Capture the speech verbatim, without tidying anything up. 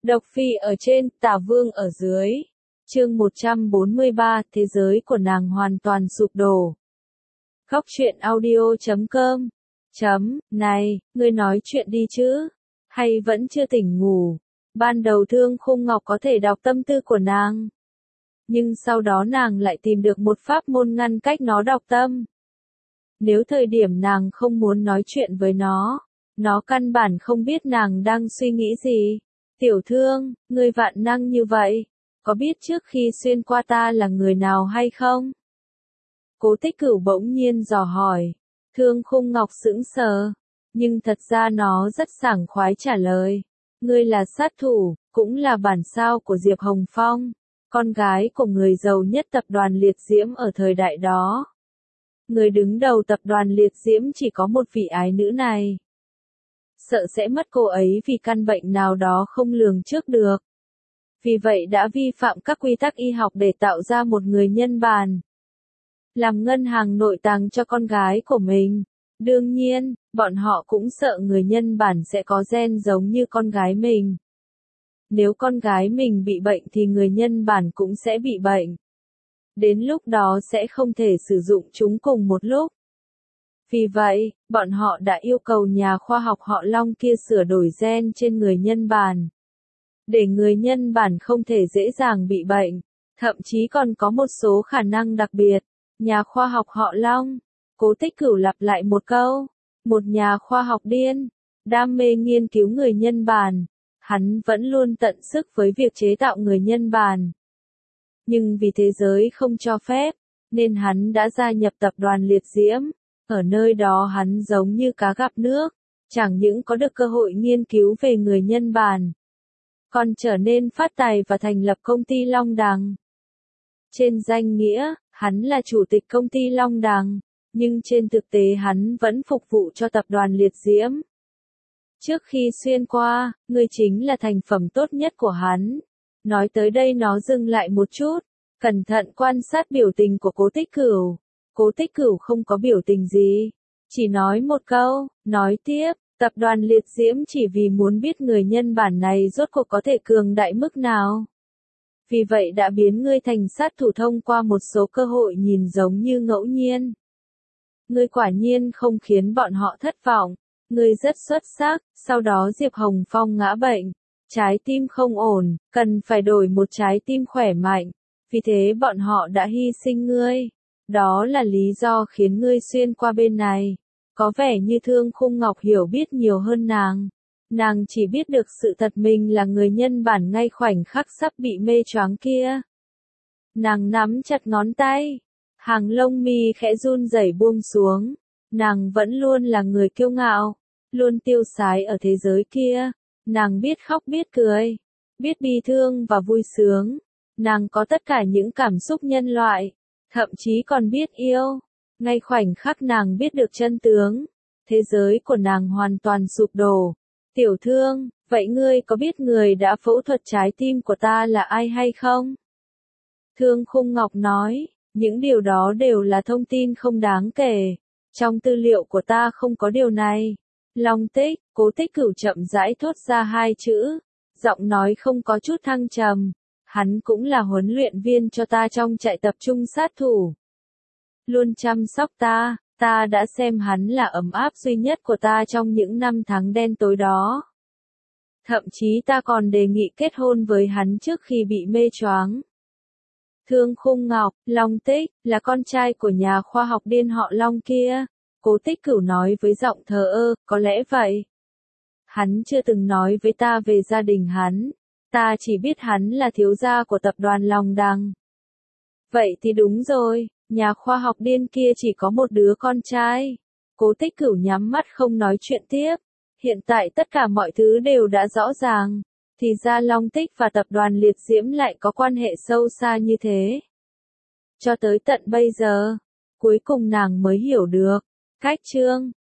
Độc Phi ở trên, Tả Vương ở dưới. Chương một trăm bốn mươi ba, thế giới của nàng hoàn toàn sụp đổ. Khóc chuyện audio chấm com. Chấm, này, ngươi nói chuyện đi chứ? Hay vẫn chưa tỉnh ngủ? Ban đầu Thương Khung Ngọc có thể đọc tâm tư của nàng. Nhưng sau đó nàng lại tìm được một pháp môn ngăn cách nó đọc tâm. Nếu thời điểm nàng không muốn nói chuyện với nó, nó căn bản không biết nàng đang suy nghĩ gì. Tiểu Thương, ngươi vạn năng như vậy, có biết trước khi xuyên qua ta là người nào hay không? Cố Tích Cửu bỗng nhiên dò hỏi. Thương Khung Ngọc sững sờ, nhưng thật ra nó rất sảng khoái trả lời. Ngươi là sát thủ, cũng là bản sao của Diệp Hồng Phong, con gái của người giàu nhất tập đoàn Liệt Diễm ở thời đại đó. Người đứng đầu tập đoàn Liệt Diễm chỉ có một vị ái nữ này. Sợ sẽ mất cô ấy vì căn bệnh nào đó không lường trước được. Vì vậy đã vi phạm các quy tắc y học để tạo ra một người nhân bản. Làm ngân hàng nội tàng cho con gái của mình. Đương nhiên, bọn họ cũng sợ người nhân bản sẽ có gen giống như con gái mình. Nếu con gái mình bị bệnh thì người nhân bản cũng sẽ bị bệnh. Đến lúc đó sẽ không thể sử dụng chúng cùng một lúc. Vì vậy, bọn họ đã yêu cầu nhà khoa học họ Long kia sửa đổi gen trên người nhân bản. Để người nhân bản không thể dễ dàng bị bệnh. Thậm chí còn có một số khả năng đặc biệt. Nhà khoa học họ Long. Cố Tích Cửu lặp lại một câu. Một nhà khoa học điên. Đam mê nghiên cứu người nhân bản. Hắn vẫn luôn tận sức với việc chế tạo người nhân bản. Nhưng vì thế giới không cho phép, nên hắn đã gia nhập tập đoàn Liệt Diễm. Ở nơi đó hắn giống như cá gặp nước, chẳng những có được cơ hội nghiên cứu về người nhân bản, còn trở nên phát tài và thành lập công ty Long Đằng. Trên danh nghĩa, hắn là chủ tịch công ty Long Đằng, nhưng trên thực tế hắn vẫn phục vụ cho tập đoàn Liệt Diễm. Trước khi xuyên qua, ngươi chính là thành phẩm tốt nhất của hắn. Nói tới đây nó dừng lại một chút, cẩn thận quan sát biểu tình của Cố Tích Cửu. Cố Tích Cửu không có biểu tình gì, chỉ nói một câu, nói tiếp, tập đoàn Liệt Diễm chỉ vì muốn biết người nhân bản này rốt cuộc có thể cường đại mức nào. Vì vậy đã biến ngươi thành sát thủ thông qua một số cơ hội nhìn giống như ngẫu nhiên. Ngươi quả nhiên không khiến bọn họ thất vọng, ngươi rất xuất sắc. Sau đó Diệp Hồng Phong ngã bệnh, trái tim không ổn, cần phải đổi một trái tim khỏe mạnh, vì thế bọn họ đã hy sinh ngươi. Đó là lý do khiến ngươi xuyên qua bên này. Có vẻ như Thương Khung Ngọc hiểu biết nhiều hơn nàng. Nàng chỉ biết được sự thật mình là người nhân bản ngay khoảnh khắc sắp bị mê choáng kia. Nàng nắm chặt ngón tay. Hàng lông mi khẽ run rẩy buông xuống. Nàng vẫn luôn là người kiêu ngạo. Luôn tiêu sái ở thế giới kia. Nàng biết khóc biết cười. Biết bi thương và vui sướng. Nàng có tất cả những cảm xúc nhân loại. Thậm chí còn biết yêu. Ngay khoảnh khắc nàng biết được chân tướng, thế giới của nàng hoàn toàn sụp đổ. Tiểu Thương, vậy ngươi có biết người đã phẫu thuật trái tim của ta là ai hay không? Thương Khung Ngọc nói, những điều đó đều là thông tin không đáng kể. Trong tư liệu của ta không có điều này. Long Tích, Cố Tích Cửu chậm rãi thốt ra hai chữ. Giọng nói không có chút thăng trầm. Hắn cũng là huấn luyện viên cho ta trong trại tập trung sát thủ. Luôn chăm sóc ta, ta đã xem hắn là ấm áp duy nhất của ta trong những năm tháng đen tối đó. Thậm chí ta còn đề nghị kết hôn với hắn trước khi bị mê choáng. Thương Khung Ngọc, Long Tích, là con trai của nhà khoa học điên họ Long kia. Cố Tích Cửu nói với giọng thờ ơ, có lẽ vậy. Hắn chưa từng nói với ta về gia đình hắn. Ta chỉ biết hắn là thiếu gia của tập đoàn Long Đằng. Vậy thì đúng rồi, nhà khoa học điên kia chỉ có một đứa con trai. Cố Tích Cửu nhắm mắt không nói chuyện tiếp. Hiện tại tất cả mọi thứ đều đã rõ ràng. Thì ra Long Tích và tập đoàn Liệt Diễm lại có quan hệ sâu xa như thế. Cho tới tận bây giờ, cuối cùng nàng mới hiểu được. Cách chương